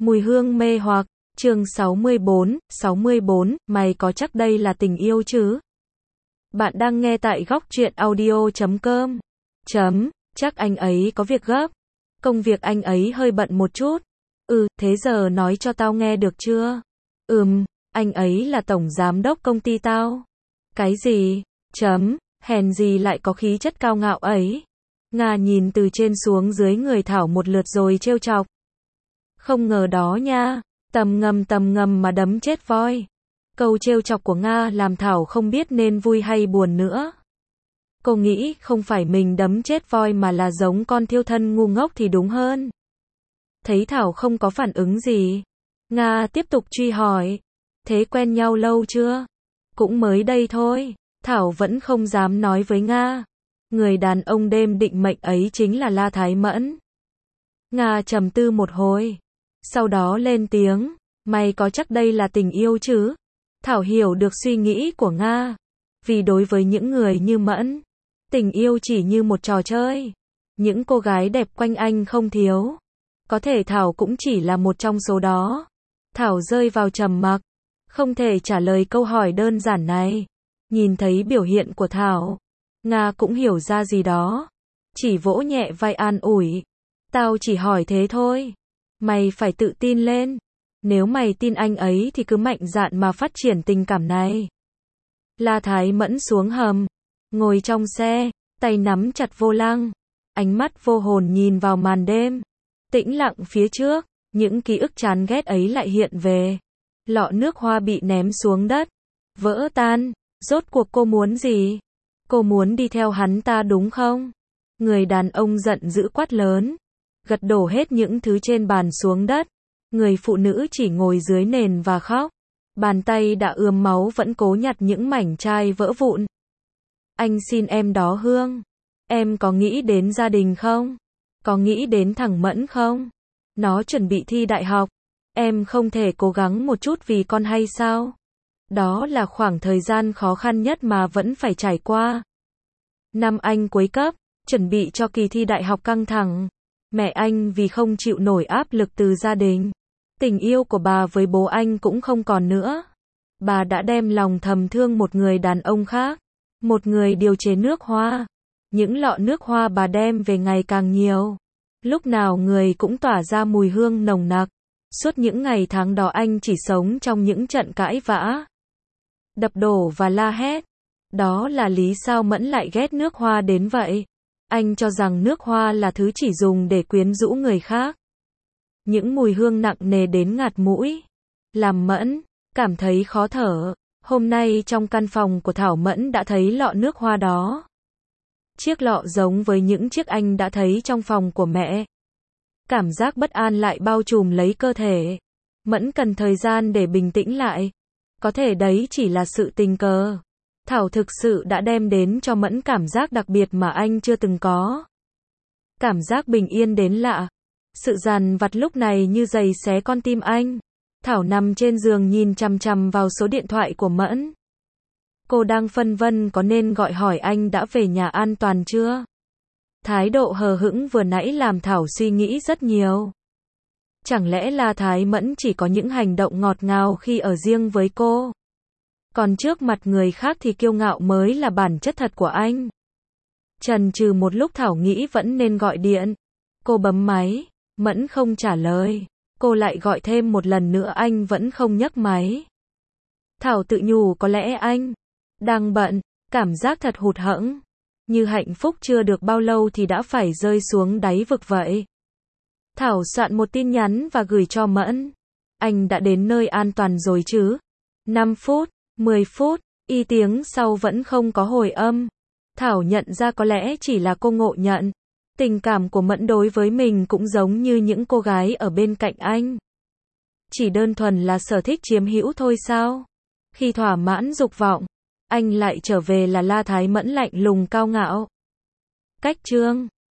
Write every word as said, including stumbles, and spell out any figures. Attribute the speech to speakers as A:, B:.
A: Mùi hương mê hoặc, chương sáu mươi bốn, sáu mươi bốn, mày có chắc đây là tình yêu chứ? Bạn đang nghe tại góc truyện audio chấm com. Chấm, chắc anh ấy có việc gấp. Công việc anh ấy hơi bận một chút. Ừ, thế giờ nói cho tao nghe được chưa? Ừm, anh ấy là tổng giám đốc công ty tao. Cái gì? Chấm, hèn gì lại có khí chất cao ngạo ấy. Nga nhìn từ trên xuống dưới người Thảo một lượt rồi trêu chọc. Không ngờ đó nha, tầm ngầm tầm ngầm mà đấm chết voi. Câu trêu chọc của Nga làm Thảo không biết nên vui hay buồn nữa. Cô nghĩ không phải mình đấm chết voi mà là giống con thiêu thân ngu ngốc thì đúng hơn. Thấy Thảo không có phản ứng gì, Nga tiếp tục truy hỏi. Thế quen nhau lâu chưa? Cũng mới đây thôi. Thảo vẫn không dám nói với Nga. Người đàn ông đêm định mệnh ấy chính là La Thái Mẫn. Nga trầm tư một hồi. Sau đó lên tiếng. Mày có chắc đây là tình yêu chứ? Thảo hiểu được suy nghĩ của Nga. Vì đối với những người như Mẫn, tình yêu chỉ như một trò chơi. Những cô gái đẹp quanh anh không thiếu. Có thể Thảo cũng chỉ là một trong số đó. Thảo rơi vào trầm mặc. Không thể trả lời câu hỏi đơn giản này. Nhìn thấy biểu hiện của Thảo, Nga cũng hiểu ra gì đó. Chỉ vỗ nhẹ vai an ủi. Tao chỉ hỏi thế thôi. Mày phải tự tin lên. Nếu mày tin anh ấy thì cứ mạnh dạn mà phát triển tình cảm này. La Thái Mẫn xuống hầm. Ngồi trong xe, tay nắm chặt vô lăng. Ánh mắt vô hồn nhìn vào màn đêm. Tĩnh lặng phía trước, những ký ức chán ghét ấy lại hiện về. Lọ nước hoa bị ném xuống đất. Vỡ tan. Rốt cuộc cô muốn gì? Cô muốn đi theo hắn ta đúng không? Người đàn ông giận dữ quát lớn. Gật đổ hết những thứ trên bàn xuống đất. Người phụ nữ chỉ ngồi dưới nền và khóc. Bàn tay đã ươm máu vẫn cố nhặt những mảnh chai vỡ vụn. Anh xin em đó Hương. Em có nghĩ đến gia đình không? Có nghĩ đến thằng Mẫn không? Nó chuẩn bị thi đại học. Em không thể cố gắng một chút vì con hay sao? Đó là khoảng thời gian khó khăn nhất mà vẫn phải trải qua. Năm anh cuối cấp, chuẩn bị cho kỳ thi đại học căng thẳng. Mẹ anh vì không chịu nổi áp lực từ gia đình. Tình yêu của bà với bố anh cũng không còn nữa. Bà đã đem lòng thầm thương một người đàn ông khác. Một người điều chế nước hoa. Những lọ nước hoa bà đem về ngày càng nhiều. Lúc nào người cũng tỏa ra mùi hương nồng nặc. Suốt những ngày tháng đó anh chỉ sống trong những trận cãi vã. Đập đổ và la hét. Đó là lý sao Mẫn lại ghét nước hoa đến vậy. Anh cho rằng nước hoa là thứ chỉ dùng để quyến rũ người khác. Những mùi hương nặng nề đến ngạt mũi. Làm Mẫn cảm thấy khó thở. Hôm nay trong căn phòng của Thảo Mẫn đã thấy lọ nước hoa đó. Chiếc lọ giống với những chiếc anh đã thấy trong phòng của mẹ. Cảm giác bất an lại bao trùm lấy cơ thể. Mẫn cần thời gian để bình tĩnh lại. Có thể đấy chỉ là sự tình cờ. Thảo thực sự đã đem đến cho Mẫn cảm giác đặc biệt mà anh chưa từng có. Cảm giác bình yên đến lạ. Sự dằn vặt lúc này như giày xé con tim anh. Thảo nằm trên giường nhìn chằm chằm vào số điện thoại của Mẫn. Cô đang phân vân có nên gọi hỏi anh đã về nhà an toàn chưa? Thái độ hờ hững vừa nãy làm Thảo suy nghĩ rất nhiều. Chẳng lẽ là Thái Mẫn chỉ có những hành động ngọt ngào khi ở riêng với cô? Còn trước mặt người khác thì kiêu ngạo mới là bản chất thật của anh. Chần chừ một lúc Thảo nghĩ vẫn nên gọi điện. Cô bấm máy, Mẫn không trả lời. Cô lại gọi thêm một lần nữa anh vẫn không nhấc máy. Thảo tự nhủ có lẽ anh đang bận, cảm giác thật hụt hẫng. Như hạnh phúc chưa được bao lâu thì đã phải rơi xuống đáy vực vậy. Thảo soạn một tin nhắn và gửi cho Mẫn. Anh đã đến nơi an toàn rồi chứ? năm phút, mười phút, y tiếng sau vẫn không có hồi âm. Thảo nhận ra có lẽ chỉ là cô ngộ nhận. Tình cảm của Mẫn đối với mình cũng giống như những cô gái ở bên cạnh anh. Chỉ đơn thuần là sở thích chiếm hữu thôi sao? Khi thỏa mãn dục vọng, anh lại trở về là La Thái Mẫn lạnh lùng cao ngạo. Cách chương